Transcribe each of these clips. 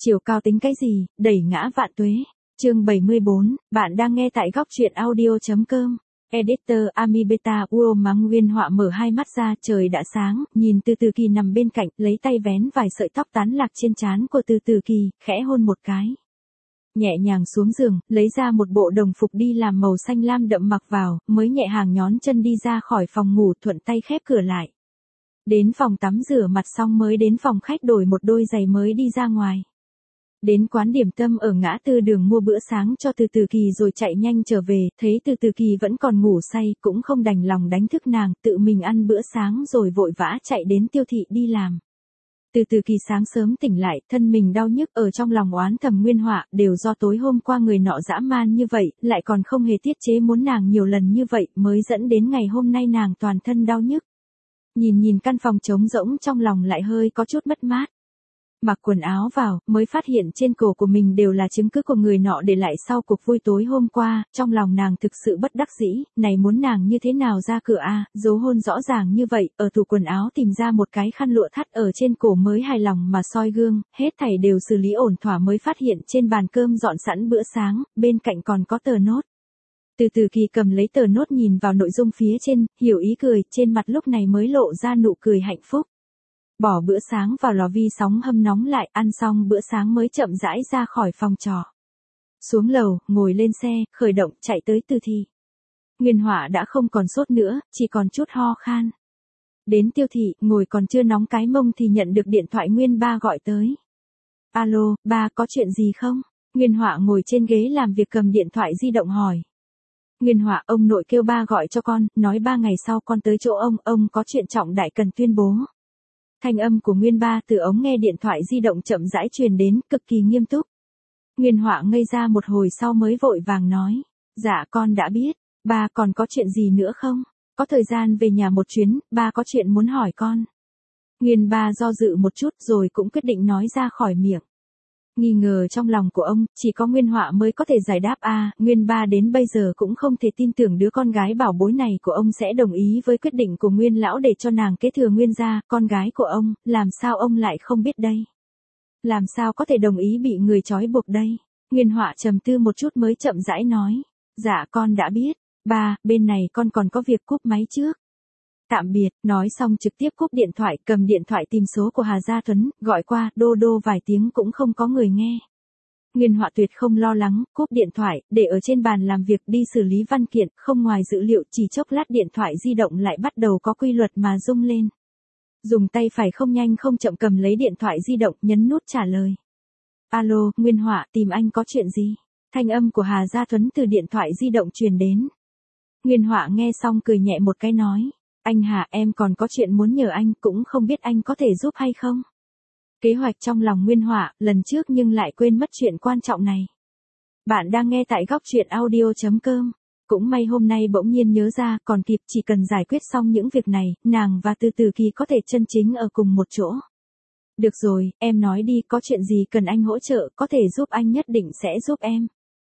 Chiều cao tính cái gì, đẩy ngã vạn tuế. Chương 74, bạn đang nghe tại góc truyện audio.com. Editor Amibeta World mắng Nguyên Họa mở hai mắt ra, trời đã sáng, nhìn Từ Từ Kỳ nằm bên cạnh, lấy tay vén vài sợi tóc tán lạc trên trán của Từ Từ Kỳ, khẽ hôn một cái. Nhẹ nhàng xuống giường, lấy ra một bộ đồng phục đi làm màu xanh lam đậm mặc vào, mới nhẹ hàng nhón chân đi ra khỏi phòng ngủ, thuận tay khép cửa lại. Đến phòng tắm rửa mặt xong mới đến phòng khách đổi một đôi giày mới đi ra ngoài. Đến quán điểm tâm ở ngã tư đường mua bữa sáng cho Từ Từ Kỳ rồi chạy nhanh trở về, thấy Từ Từ Kỳ vẫn còn ngủ say, cũng không đành lòng đánh thức nàng, tự mình ăn bữa sáng rồi vội vã chạy đến Tiêu thị đi làm. Từ Từ Kỳ sáng sớm tỉnh lại, thân mình đau nhức, ở trong lòng oán thầm Nguyên Họa, đều do tối hôm qua người nọ dã man như vậy, lại còn không hề tiết chế muốn nàng nhiều lần như vậy, mới dẫn đến ngày hôm nay nàng toàn thân đau nhức. Nhìn căn phòng trống rỗng, trong lòng lại hơi có chút mất mát. Mặc quần áo vào, mới phát hiện trên cổ của mình đều là chứng cứ của người nọ để lại sau cuộc vui tối hôm qua, trong lòng nàng thực sự bất đắc dĩ, này muốn nàng như thế nào ra cửa a, dấu hôn rõ ràng như vậy, ở tủ quần áo tìm ra một cái khăn lụa thắt ở trên cổ mới hài lòng mà soi gương, hết thảy đều xử lý ổn thỏa mới phát hiện trên bàn cơm dọn sẵn bữa sáng, bên cạnh còn có tờ nốt. Từ Từ Kỳ cầm lấy tờ nốt nhìn vào nội dung phía trên, hiểu ý cười, trên mặt lúc này mới lộ ra nụ cười hạnh phúc. Bỏ bữa sáng vào lò vi sóng hâm nóng lại, ăn xong bữa sáng mới chậm rãi ra khỏi phòng trọ. Xuống lầu, ngồi lên xe, khởi động, chạy tới Từ thị. Nguyên Họa đã không còn sốt nữa, chỉ còn chút ho khan. Đến Tiêu thị, ngồi còn chưa nóng cái mông thì nhận được điện thoại Nguyên ba gọi tới. Alo, ba, có chuyện gì không? Nguyên Họa ngồi trên ghế làm việc cầm điện thoại di động hỏi. Nguyên Họa, ông nội kêu ba gọi cho con, nói 3 ngày sau con tới chỗ ông có chuyện trọng đại cần tuyên bố. Thanh âm của Nguyên ba từ ống nghe điện thoại di động chậm rãi truyền đến, cực kỳ nghiêm túc. Nguyên Họa ngây ra một hồi sau mới vội vàng nói. Dạ con đã biết, ba còn có chuyện gì nữa không? Có thời gian về nhà một chuyến, ba có chuyện muốn hỏi con. Nguyên ba do dự một chút rồi cũng quyết định nói ra khỏi miệng. Nghi ngờ trong lòng của ông, chỉ có Nguyên Họa mới có thể giải đáp Nguyên ba đến bây giờ cũng không thể tin tưởng đứa con gái bảo bối này của ông sẽ đồng ý với quyết định của Nguyên lão để cho nàng kế thừa Nguyên gia, con gái của ông, làm sao ông lại không biết đây? Làm sao có thể đồng ý bị người trói buộc đây? Nguyên Họa trầm tư một chút mới chậm rãi nói. Dạ con đã biết, ba, bên này con còn có việc, cúp máy trước. Tạm biệt, nói xong trực tiếp cúp điện thoại, cầm điện thoại tìm số của Hà Gia Tuấn, gọi qua, đô đô vài tiếng cũng không có người nghe. Nguyên Họa tuyệt không lo lắng, cúp điện thoại, để ở trên bàn làm việc đi xử lý văn kiện, không ngoài dữ liệu, chỉ chốc lát điện thoại di động lại bắt đầu có quy luật mà rung lên. Dùng tay phải không nhanh không chậm cầm lấy điện thoại di động, nhấn nút trả lời. Alo, Nguyên Họa, tìm anh có chuyện gì? Thanh âm của Hà Gia Tuấn từ điện thoại di động truyền đến. Nguyên Họa nghe xong cười nhẹ một cái nói. Anh Hà, em còn có chuyện muốn nhờ anh, cũng không biết anh có thể giúp hay không? Kế hoạch trong lòng Nguyên Họa, lần trước nhưng lại quên mất chuyện quan trọng này. Bạn đang nghe tại góc truyện audio.com. Cũng may hôm nay bỗng nhiên nhớ ra, còn kịp, chỉ cần giải quyết xong những việc này, nàng và Từ Từ Kỳ có thể chân chính ở cùng một chỗ. Được rồi, em nói đi, có chuyện gì cần anh hỗ trợ, có thể giúp anh nhất định sẽ giúp em.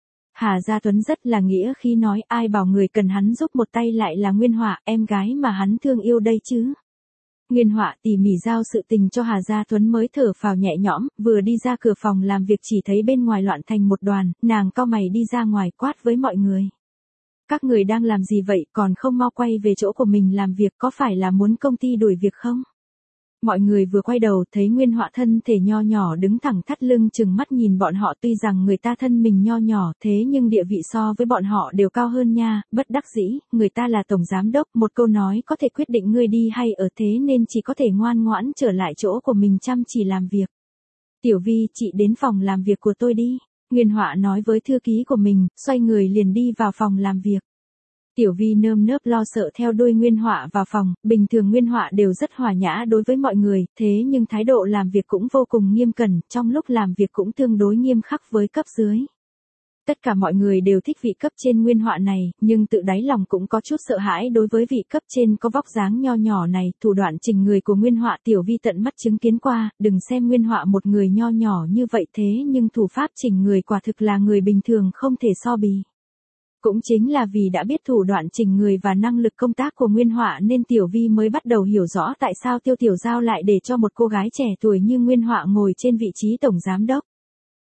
Hà Gia Tuấn rất là nghĩa khi nói, ai bảo người cần hắn giúp một tay lại là Nguyên Họa, em gái mà hắn thương yêu đây chứ. Nguyên Họa tỉ mỉ giao sự tình cho Hà Gia Tuấn mới thở phào nhẹ nhõm, vừa đi ra cửa phòng làm việc chỉ thấy bên ngoài loạn thành một đoàn, nàng cau mày đi ra ngoài quát với mọi người. Các người đang làm gì vậy, còn không mau quay về chỗ của mình làm việc, có phải là muốn công ty đuổi việc không? Mọi người vừa quay đầu thấy Nguyên Họa thân thể nho nhỏ đứng thẳng thắt lưng chừng mắt nhìn bọn họ, tuy rằng người ta thân mình nho nhỏ thế nhưng địa vị so với bọn họ đều cao hơn nha, bất đắc dĩ, người ta là tổng giám đốc, một câu nói có thể quyết định ngươi đi hay ở, thế nên chỉ có thể ngoan ngoãn trở lại chỗ của mình chăm chỉ làm việc. Tiểu Vi, chị đến phòng làm việc của tôi đi. Nguyên Họa nói với thư ký của mình, xoay người liền đi vào phòng làm việc. Tiểu Vi nơm nớp lo sợ theo đuôi Nguyên Họa vào phòng, bình thường Nguyên Họa đều rất hòa nhã đối với mọi người, thế nhưng thái độ làm việc cũng vô cùng nghiêm cẩn, trong lúc làm việc cũng tương đối nghiêm khắc với cấp dưới. Tất cả mọi người đều thích vị cấp trên Nguyên Họa này, nhưng tự đáy lòng cũng có chút sợ hãi đối với vị cấp trên có vóc dáng nho nhỏ này, thủ đoạn chỉnh người của Nguyên Họa Tiểu Vi tận mắt chứng kiến qua, đừng xem Nguyên Họa một người nho nhỏ như vậy thế nhưng thủ pháp chỉnh người quả thực là người bình thường không thể so bì. Cũng chính là vì đã biết thủ đoạn chỉnh người và năng lực công tác của Nguyên Họa nên Tiểu Vi mới bắt đầu hiểu rõ tại sao Tiêu Tiểu Giao lại để cho một cô gái trẻ tuổi như Nguyên Họa ngồi trên vị trí tổng giám đốc.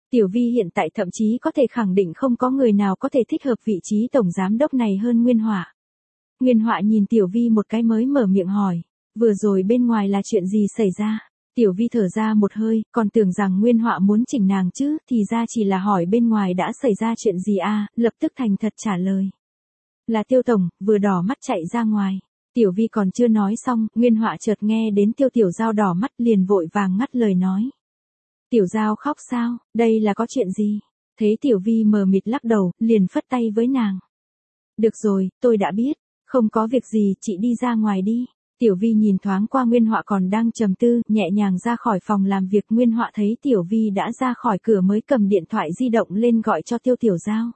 Tiểu Vi hiện tại thậm chí có thể khẳng định không có người nào có thể thích hợp vị trí tổng giám đốc này hơn Nguyên Họa. Nguyên Họa nhìn Tiểu Vi một cái mới mở miệng hỏi, vừa rồi bên ngoài là chuyện gì xảy ra? Tiểu Vi thở ra một hơi, còn tưởng rằng Nguyên Họa muốn chỉnh nàng chứ, thì ra chỉ là hỏi bên ngoài đã xảy ra chuyện gì à, lập tức thành thật trả lời. Là Tiêu tổng, vừa đỏ mắt chạy ra ngoài. Tiểu Vi còn chưa nói xong, Nguyên Họa chợt nghe đến Tiểu Giao đỏ mắt liền vội vàng ngắt lời nói. Tiểu Giao khóc sao, đây là có chuyện gì? Thấy Tiểu Vi mờ mịt lắc đầu, liền phất tay với nàng. Được rồi, tôi đã biết, không có việc gì, chị đi ra ngoài đi. Tiểu Vi nhìn thoáng qua Nguyên Họa còn đang trầm tư, nhẹ nhàng ra khỏi phòng làm việc. Nguyên Họa thấy Tiểu Vi đã ra khỏi cửa mới cầm điện thoại di động lên gọi cho Tiểu Giao.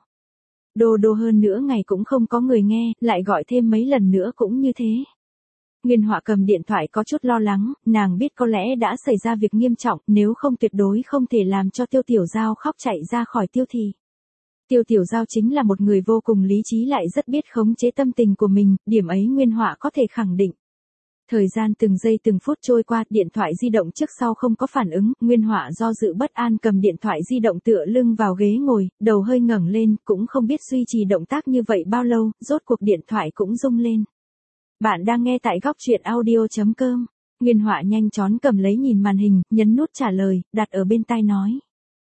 Đô hơn nữa ngày cũng không có người nghe, lại gọi thêm mấy lần nữa cũng như thế. Nguyên Họa cầm điện thoại có chút lo lắng, nàng biết có lẽ đã xảy ra việc nghiêm trọng, nếu không tuyệt đối không thể làm cho Tiểu Giao khóc chạy ra khỏi tiêu thị. Tiểu Giao chính là một người vô cùng lý trí lại rất biết khống chế tâm tình của mình, điểm ấy Nguyên Họa có thể khẳng định. Thời gian từng giây từng phút trôi qua, điện thoại di động trước sau không có phản ứng, Nguyên Họa do dự bất an cầm điện thoại di động tựa lưng vào ghế ngồi, đầu hơi ngẩng lên, cũng không biết duy trì động tác như vậy bao lâu, rốt cuộc điện thoại cũng rung lên. Bạn đang nghe tại góc truyện audio.com. Nguyên Họa nhanh chóng cầm lấy nhìn màn hình, nhấn nút trả lời, đặt ở bên tai nói.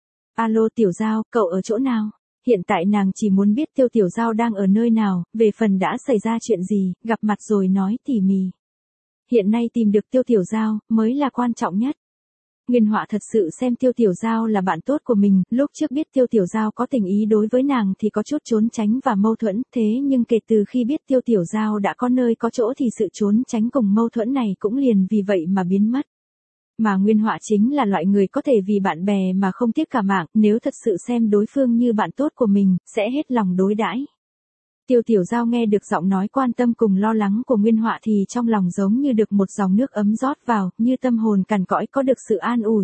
Alo Tiểu Giao, cậu ở chỗ nào? Hiện tại nàng chỉ muốn biết Tiểu Giao đang ở nơi nào, về phần đã xảy ra chuyện gì, gặp mặt rồi nói tỉ mỉ. Hiện nay tìm được Tiểu Giao, mới là quan trọng nhất. Nguyên Họa thật sự xem Tiểu Giao là bạn tốt của mình, lúc trước biết Tiểu Giao có tình ý đối với nàng thì có chút trốn tránh và mâu thuẫn, thế nhưng kể từ khi biết Tiểu Giao đã có nơi có chỗ thì sự trốn tránh cùng mâu thuẫn này cũng liền vì vậy mà biến mất. Mà Nguyên Họa chính là loại người có thể vì bạn bè mà không tiếc cả mạng, nếu thật sự xem đối phương như bạn tốt của mình, sẽ hết lòng đối đãi. Tiểu Giao nghe được giọng nói quan tâm cùng lo lắng của Nguyên Họa thì trong lòng giống như được một dòng nước ấm rót vào, như tâm hồn cằn cõi có được sự an ủi.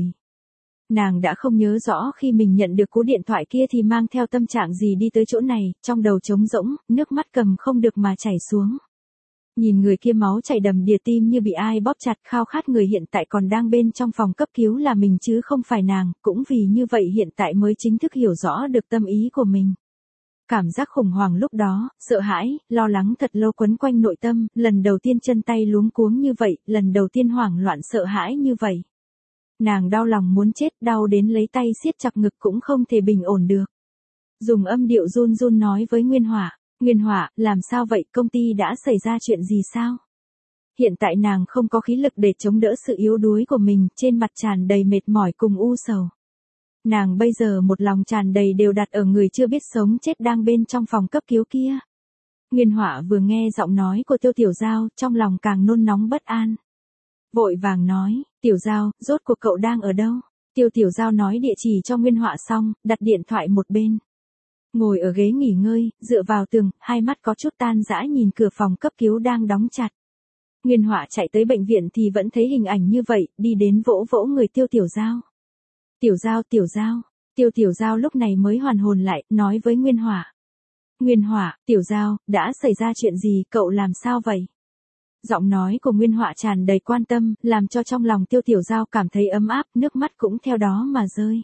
Nàng đã không nhớ rõ khi mình nhận được cú điện thoại kia thì mang theo tâm trạng gì đi tới chỗ này, trong đầu trống rỗng, nước mắt cầm không được mà chảy xuống. Nhìn người kia máu chảy đầm đìa, tim như bị ai bóp chặt, khao khát người hiện tại còn đang bên trong phòng cấp cứu là mình chứ không phải nàng, cũng vì như vậy hiện tại mới chính thức hiểu rõ được tâm ý của mình. Cảm giác khủng hoảng lúc đó, sợ hãi, lo lắng thật lâu quấn quanh nội tâm, lần đầu tiên chân tay luống cuống như vậy, lần đầu tiên hoảng loạn sợ hãi như vậy. Nàng đau lòng muốn chết, đau đến lấy tay siết chặt ngực cũng không thể bình ổn được. Dùng âm điệu run run nói với Nguyên Họa, Nguyên Họa, làm sao vậy, công ty đã xảy ra chuyện gì sao? Hiện tại nàng không có khí lực để chống đỡ sự yếu đuối của mình, trên mặt tràn đầy mệt mỏi cùng u sầu. Nàng bây giờ một lòng tràn đầy đều đặt ở người chưa biết sống chết đang bên trong phòng cấp cứu kia. Nguyên Họa vừa nghe giọng nói của Tiểu Giao, trong lòng càng nôn nóng bất an. Vội vàng nói, Tiểu Giao, rốt cuộc cậu đang ở đâu? Tiểu Giao nói địa chỉ cho Nguyên Họa xong, đặt điện thoại một bên. Ngồi ở ghế nghỉ ngơi, dựa vào tường, hai mắt có chút tan rã nhìn cửa phòng cấp cứu đang đóng chặt. Nguyên Họa chạy tới bệnh viện thì vẫn thấy hình ảnh như vậy, đi đến vỗ vỗ người Tiểu Giao. Tiểu Giao. Tiểu Giao lúc này mới hoàn hồn lại, nói với Nguyên Họa. Nguyên Họa, Tiểu Giao, đã xảy ra chuyện gì, cậu làm sao vậy? Giọng nói của Nguyên Họa tràn đầy quan tâm, làm cho trong lòng Tiểu Giao cảm thấy ấm áp, nước mắt cũng theo đó mà rơi.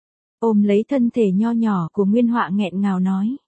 Ôm lấy thân thể nho nhỏ của Nguyên Họa nghẹn ngào nói.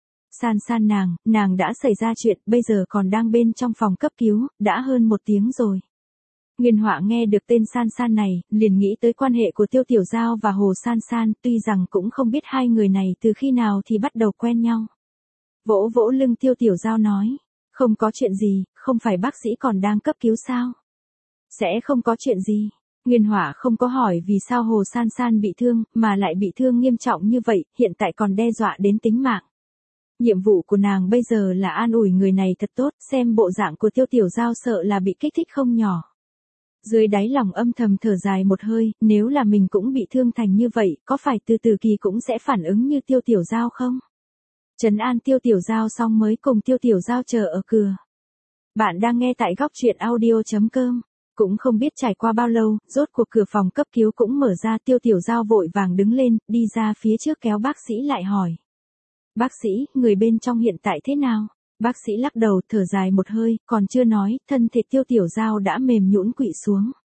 San nàng đã xảy ra chuyện, bây giờ còn đang bên trong phòng cấp cứu, đã hơn 1 tiếng rồi. Nguyên Họa nghe được tên San này, liền nghĩ tới quan hệ của Tiểu Giao và Hồ San, tuy rằng cũng không biết hai người này từ khi nào thì bắt đầu quen nhau. Vỗ vỗ lưng Tiểu Giao nói, không có chuyện gì, không phải bác sĩ còn đang cấp cứu sao? Sẽ không có chuyện gì. Nguyên Họa không có hỏi vì sao Hồ San bị thương, mà lại bị thương nghiêm trọng như vậy, hiện tại còn đe dọa đến tính mạng. Nhiệm vụ của nàng bây giờ là an ủi người này thật tốt, xem bộ dạng của Tiểu Giao sợ là bị kích thích không nhỏ. Dưới đáy lòng âm thầm thở dài một hơi, nếu là mình cũng bị thương thành như vậy, có phải từ từ kỳ cũng sẽ phản ứng như Tiểu Giao không? Trấn an Tiểu Giao xong mới cùng Tiểu Giao chờ ở cửa. Bạn đang nghe tại góc truyện audio.com. Cũng không biết trải qua bao lâu, rốt cuộc cửa phòng cấp cứu cũng mở ra, Tiểu Giao vội vàng đứng lên, đi ra phía trước kéo bác sĩ lại hỏi. Bác sĩ, người bên trong hiện tại thế nào? Bác sĩ lắc đầu thở dài một hơi, còn chưa nói, thân thể Tiểu Giao đã mềm nhũn quỵ xuống.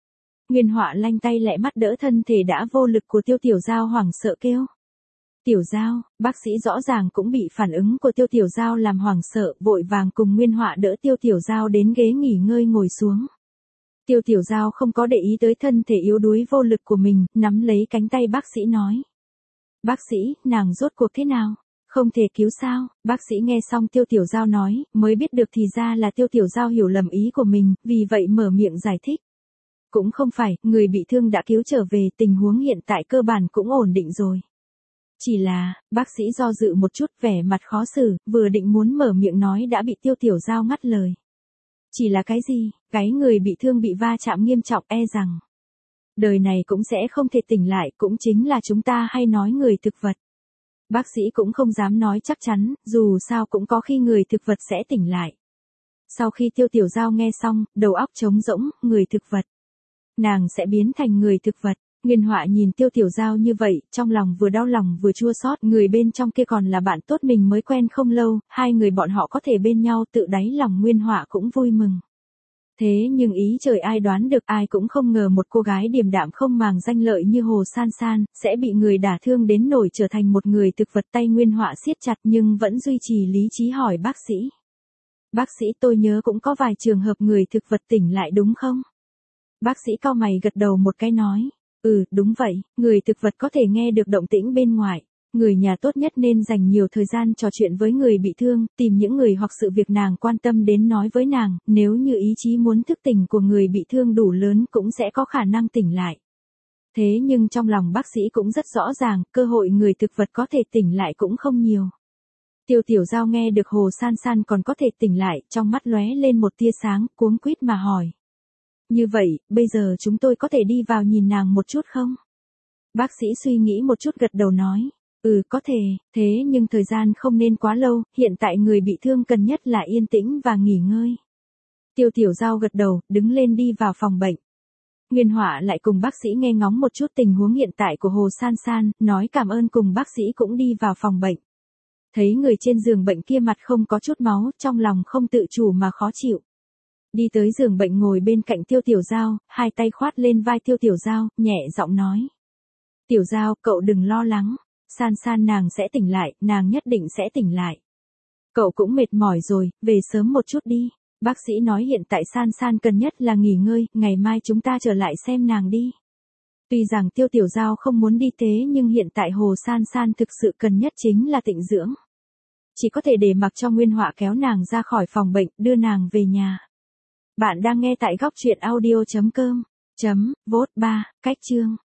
Nguyên Họa lanh tay lẹ mắt đỡ thân thể đã vô lực của Tiêu Tiểu Giao hoảng sợ kêu. Tiểu Giao, bác sĩ rõ ràng cũng bị phản ứng của Tiêu Tiểu Giao làm hoảng sợ, vội vàng cùng Nguyên Họa đỡ Tiêu Tiểu Giao đến ghế nghỉ ngơi ngồi xuống. Tiêu Tiểu Giao không có để ý tới thân thể yếu đuối vô lực của mình, nắm lấy cánh tay bác sĩ nói. Bác sĩ, nàng rốt cuộc thế nào? Không thể cứu sao? Bác sĩ nghe xong Tiêu Tiểu Giao nói, mới biết được thì ra là Tiêu Tiểu Giao hiểu lầm ý của mình, vì vậy mở miệng giải thích. Cũng không phải, người bị thương đã cứu trở về, tình huống hiện tại cơ bản cũng ổn định rồi. Chỉ là, bác sĩ do dự một chút, vẻ mặt khó xử, vừa định muốn mở miệng nói đã bị Tiêu Tiểu Giao ngắt lời. Chỉ là cái gì? Cái người bị thương bị va chạm nghiêm trọng e rằng đời này cũng sẽ không thể tỉnh lại, cũng chính là chúng ta hay nói người thực vật. Bác sĩ cũng không dám nói chắc chắn, dù sao cũng có khi người thực vật sẽ tỉnh lại. Sau khi Tiêu Tiểu Giao nghe xong, đầu óc trống rỗng, người thực vật. Nàng sẽ biến thành người thực vật. Nguyên Họa nhìn Tiêu Tiểu Giao như vậy, trong lòng vừa đau lòng vừa chua xót, người bên trong kia còn là bạn tốt mình mới quen không lâu, hai người bọn họ có thể bên nhau, tự đáy lòng Nguyên Họa cũng vui mừng. Thế nhưng ý trời ai đoán được, ai cũng không ngờ một cô gái điềm đạm không màng danh lợi như Hồ San San, sẽ bị người đả thương đến nỗi trở thành một người thực vật. Tay Nguyên Họa siết chặt nhưng vẫn duy trì lý trí hỏi bác sĩ. Bác sĩ, tôi nhớ cũng có vài trường hợp người thực vật tỉnh lại đúng không? Bác sĩ cau mày gật đầu một cái nói. Đúng vậy, người thực vật có thể nghe được động tĩnh bên ngoài. Người nhà tốt nhất nên dành nhiều thời gian trò chuyện với người bị thương, tìm những người hoặc sự việc nàng quan tâm đến nói với nàng, nếu như ý chí muốn thức tỉnh của người bị thương đủ lớn cũng sẽ có khả năng tỉnh lại. Thế nhưng trong lòng bác sĩ cũng rất rõ ràng, cơ hội người thực vật có thể tỉnh lại cũng không nhiều. Tiêu Tiểu Giao nghe được Hồ San San còn có thể tỉnh lại, trong mắt lóe lên một tia sáng, cuống quýt mà hỏi. Như vậy, bây giờ chúng tôi có thể đi vào nhìn nàng một chút không? Bác sĩ suy nghĩ một chút gật đầu nói. Có thể, thế nhưng thời gian không nên quá lâu, hiện tại người bị thương cần nhất là yên tĩnh và nghỉ ngơi. Tiêu Tiểu Giao gật đầu, đứng lên đi vào phòng bệnh. Nguyên Họa lại cùng bác sĩ nghe ngóng một chút tình huống hiện tại của Hồ San San, nói cảm ơn cùng bác sĩ cũng đi vào phòng bệnh. Thấy người trên giường bệnh kia mặt không có chút máu, trong lòng không tự chủ mà khó chịu. Đi tới giường bệnh ngồi bên cạnh Tiêu Tiểu Giao, hai tay khoát lên vai Tiêu Tiểu Giao, nhẹ giọng nói. Tiểu Giao, cậu đừng lo lắng. San San nàng sẽ tỉnh lại, nàng nhất định sẽ tỉnh lại. Cậu cũng mệt mỏi rồi, về sớm một chút đi. Bác sĩ nói hiện tại San San cần nhất là nghỉ ngơi, ngày mai chúng ta trở lại xem nàng đi. Tuy rằng Tiêu Tiểu Giao không muốn đi thế nhưng hiện tại Hồ San San thực sự cần nhất chính là tịnh dưỡng. Chỉ có thể để mặc cho Nguyên Họa kéo nàng ra khỏi phòng bệnh, đưa nàng về nhà. Bạn đang nghe tại góc truyện audio.com. Vote 3, cách chương.